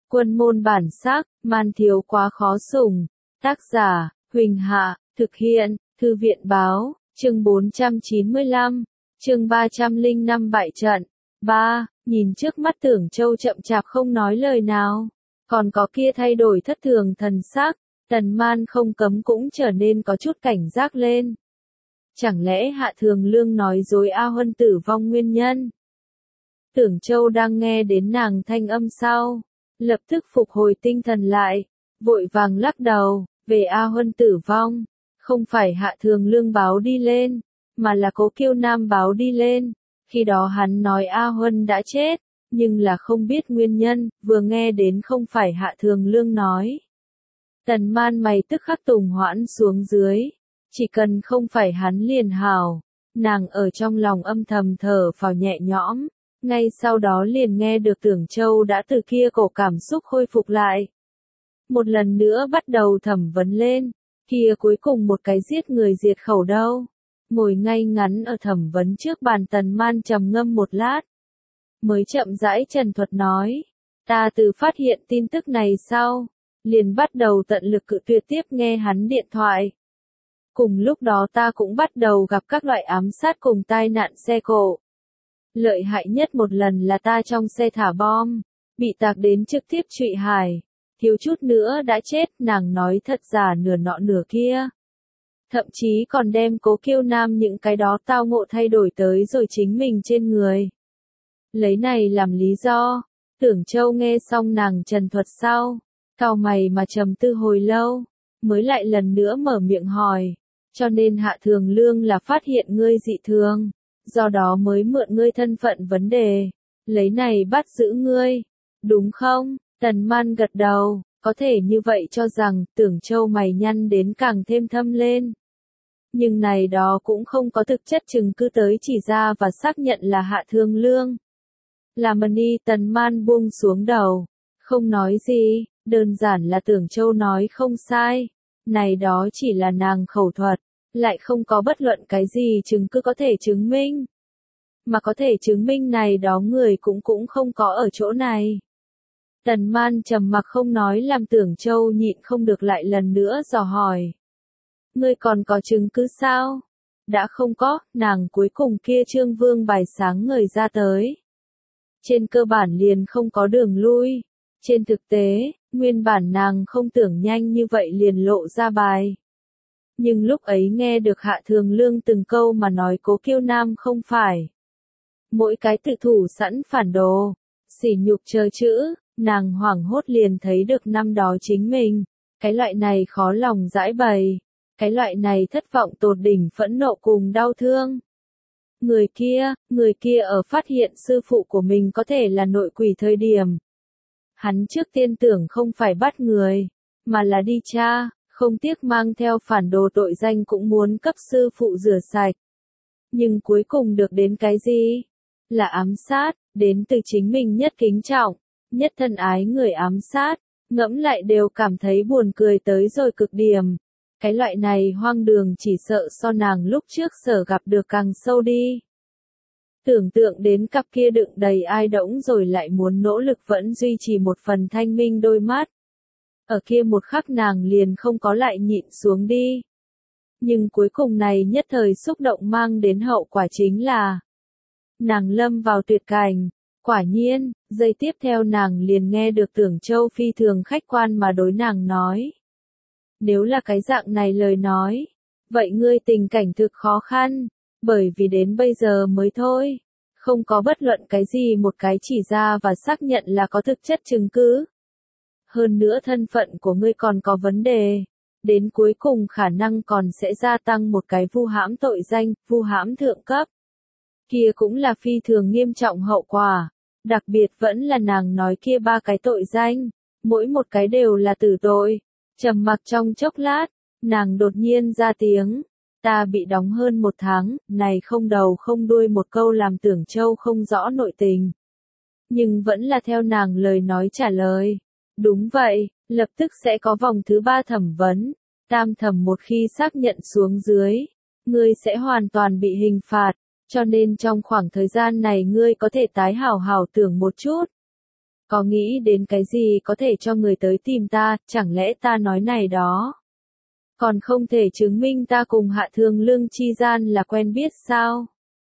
Quân môn bản sắc, man thiếu quá khó sủng. Tác giả, Huỳnh Hạ, thực hiện, Thư viện báo, chương 495, chương 305 bại trận. 3. Nhìn trước mắt Tưởng Châu chậm chạp không nói lời nào, còn có kia thay đổi thất thường thần sắc, Tần Man không cấm cũng trở nên có chút cảnh giác lên. Chẳng lẽ Hạ Thường Lương nói dối A Huân tử vong nguyên nhân? Tưởng Châu đang nghe đến nàng thanh âm sau, lập tức phục hồi tinh thần lại, vội vàng lắc đầu, về A Huân tử vong, không phải Hạ Thường Lương báo đi lên, mà là Cố Kiêu Nam báo đi lên. Khi đó hắn nói A Huân đã chết, nhưng là không biết nguyên nhân, vừa nghe đến không phải Hạ Thường Lương nói. Tần Man mày tức khắc tùng hoãn xuống dưới, chỉ cần không phải hắn liền hảo, nàng ở trong lòng âm thầm thở phào nhẹ nhõm, ngay sau đó liền nghe được Tưởng Châu đã từ kia cổ cảm xúc khôi phục lại. Một lần nữa bắt đầu thẩm vấn lên, kia cuối cùng một cái giết người diệt khẩu đâu. Ngồi ngay ngắn ở thẩm vấn trước bàn Tần Man trầm ngâm một lát, mới chậm rãi trần thuật nói, ta từ phát hiện tin tức này sau, liền bắt đầu tận lực cự tuyệt tiếp nghe hắn điện thoại. Cùng lúc đó ta cũng bắt đầu gặp các loại ám sát cùng tai nạn xe cộ. Lợi hại nhất một lần là ta trong xe thả bom, bị tạc đến trực tiếp trụy hài, thiếu chút nữa đã chết, nàng nói thật giả nửa nọ nửa kia. Thậm chí còn đem Cố Kiêu Nam những cái đó tao ngộ thay đổi tới rồi chính mình trên người. Lấy này làm lý do, Tưởng Châu nghe xong nàng trần thuật sau, cau mày mà trầm tư hồi lâu, mới lại lần nữa mở miệng hỏi, cho nên Hạ Thường Lương là phát hiện ngươi dị thường, do đó mới mượn ngươi thân phận vấn đề, lấy này bắt giữ ngươi, đúng không? Tần Man gật đầu, có thể như vậy cho rằng, Tưởng Châu mày nhăn đến càng thêm thâm lên. Nhưng này đó cũng không có thực chất chứng cứ tới chỉ ra và xác nhận là Hạ Thường Lương. Là Mani. Tần Man buông xuống đầu, không nói gì, đơn giản là Tưởng Châu nói không sai, này đó chỉ là nàng khẩu thuật, lại không có bất luận cái gì chứng cứ có thể chứng minh. Mà có thể chứng minh này đó người cũng không có ở chỗ này. Tần Man trầm mặc không nói làm Tưởng Châu nhịn không được lại lần nữa dò hỏi. Ngươi còn có chứng cứ sao? Đã không có, nàng cuối cùng kia Trương Vương bài sáng người ra tới. Trên cơ bản liền không có đường lui. Trên thực tế, nguyên bản nàng không tưởng nhanh như vậy liền lộ ra bài. Nhưng lúc ấy nghe được Hạ Thường Lương từng câu mà nói Cố Kiêu Nam không phải. Mỗi cái tự thủ sẵn phản đồ, sỉ nhục chờ chữ, nàng hoảng hốt liền thấy được năm đó chính mình. Cái loại này khó lòng giải bày. Cái loại này thất vọng tột đỉnh phẫn nộ cùng đau thương. Người kia ở phát hiện sư phụ của mình có thể là nội quỷ thời điểm. Hắn trước tiên tưởng không phải bắt người, mà là đi tra, không tiếc mang theo phản đồ tội danh cũng muốn cấp sư phụ rửa sạch. Nhưng cuối cùng được đến cái gì? Là ám sát, đến từ chính mình nhất kính trọng, nhất thân ái người ám sát, ngẫm lại đều cảm thấy buồn cười tới rồi cực điểm. Cái loại này hoang đường chỉ sợ so nàng lúc trước sở gặp được càng sâu đi. Tưởng tượng đến cặp kia đựng đầy ai đỗng rồi lại muốn nỗ lực vẫn duy trì một phần thanh minh đôi mắt. Ở kia một khắc nàng liền không có lại nhịn xuống đi. Nhưng cuối cùng này nhất thời xúc động mang đến hậu quả chính là nàng lâm vào tuyệt cảnh. Quả nhiên, giây tiếp theo nàng liền nghe được Tưởng Châu phi thường khách quan mà đối nàng nói. Nếu là cái dạng này lời nói, vậy ngươi tình cảnh thực khó khăn, bởi vì đến bây giờ mới thôi, không có bất luận cái gì một cái chỉ ra và xác nhận là có thực chất chứng cứ. Hơn nữa thân phận của ngươi còn có vấn đề, đến cuối cùng khả năng còn sẽ gia tăng một cái vu hãm tội danh, vu hãm thượng cấp. Kia cũng là phi thường nghiêm trọng hậu quả, đặc biệt vẫn là nàng nói kia ba cái tội danh, mỗi một cái đều là tử tội. Trầm mặc trong chốc lát, nàng đột nhiên ra tiếng, ta bị đóng hơn 1 tháng, này không đầu không đuôi một câu làm Tưởng Châu không rõ nội tình. Nhưng vẫn là theo nàng lời nói trả lời. Đúng vậy, lập tức sẽ có vòng thứ 3 thẩm vấn, tam thẩm một khi xác nhận xuống dưới, ngươi sẽ hoàn toàn bị hình phạt, cho nên trong khoảng thời gian này ngươi có thể tái hảo hảo tưởng một chút. có nghĩ đến cái gì có thể cho người tới tìm ta, chẳng lẽ ta nói này đó còn không thể chứng minh ta cùng Hạ Thương Lương chi gian là quen biết sao?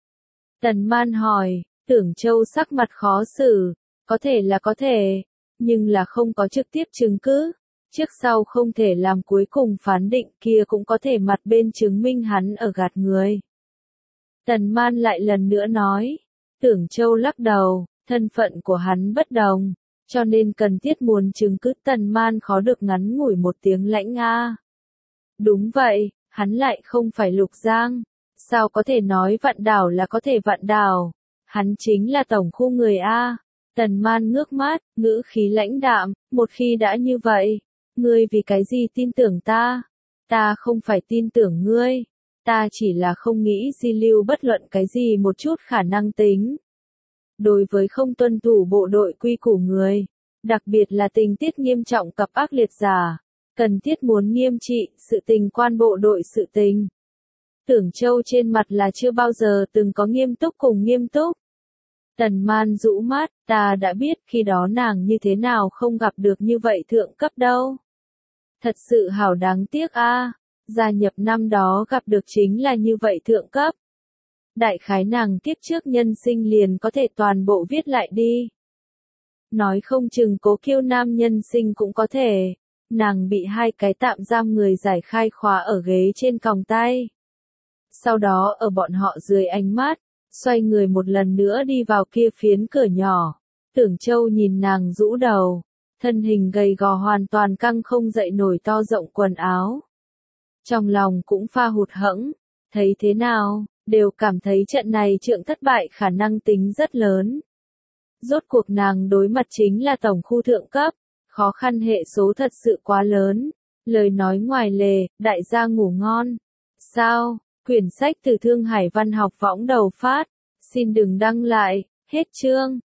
Tần Man hỏi, Tưởng Châu sắc mặt khó xử, có thể là có thể, nhưng là không có trực tiếp chứng cứ, trước sau không thể làm cuối cùng phán định, kia cũng có thể mặt bên chứng minh hắn ở gạt người. Tần Man lại lần nữa nói, Tưởng Châu lắc đầu, thân phận của hắn bất đồng, cho nên cần thiết muốn chứng cứ. Tần Man khó được ngắn ngủi một tiếng lãnh a. Đúng vậy, hắn lại không phải Lục Giang, sao có thể nói vạn đảo là có thể vạn đảo, hắn chính là tổng khu người a. Tần Man ngước mắt, ngữ khí lãnh đạm, một khi đã như vậy, ngươi vì cái gì tin tưởng ta? Ta không phải tin tưởng ngươi, ta chỉ là không nghĩ di lưu bất luận cái gì một chút khả năng tính. Đối với không tuân thủ bộ đội quy củ người, đặc biệt là tình tiết nghiêm trọng cặp ác liệt giả, cần thiết muốn nghiêm trị, sự tình quan bộ đội sự tình. Tưởng Châu trên mặt là chưa bao giờ từng có nghiêm túc cùng nghiêm túc. Tần Man rũ mắt, ta đã biết khi đó nàng như thế nào không gặp được như vậy thượng cấp đâu. Thật sự hảo đáng tiếc a, gia nhập năm đó gặp được chính là như vậy thượng cấp. Đại khái nàng kiếp trước nhân sinh liền có thể toàn bộ viết lại đi. Nói không chừng Cố Kiêu Nam nhân sinh cũng có thể, nàng bị 2 cái tạm giam người giải khai khóa ở ghế trên còng tay. Sau đó ở bọn họ dưới ánh mắt, xoay người một lần nữa đi vào kia phiến cửa nhỏ. Tưởng Châu nhìn nàng rũ đầu, thân hình gầy gò hoàn toàn căng không dậy nổi to rộng quần áo. Trong lòng cũng pha hụt hẫng, thấy thế nào, đều cảm thấy trận này trượng thất bại khả năng tính rất lớn. Rốt cuộc nàng đối mặt chính là tổng khu thượng cấp, khó khăn hệ số thật sự quá lớn, lời nói ngoài lề, đại gia ngủ ngon. Sao, quyển sách từ Thương Hải Văn học võng đầu phát, xin đừng đăng lại, hết chương.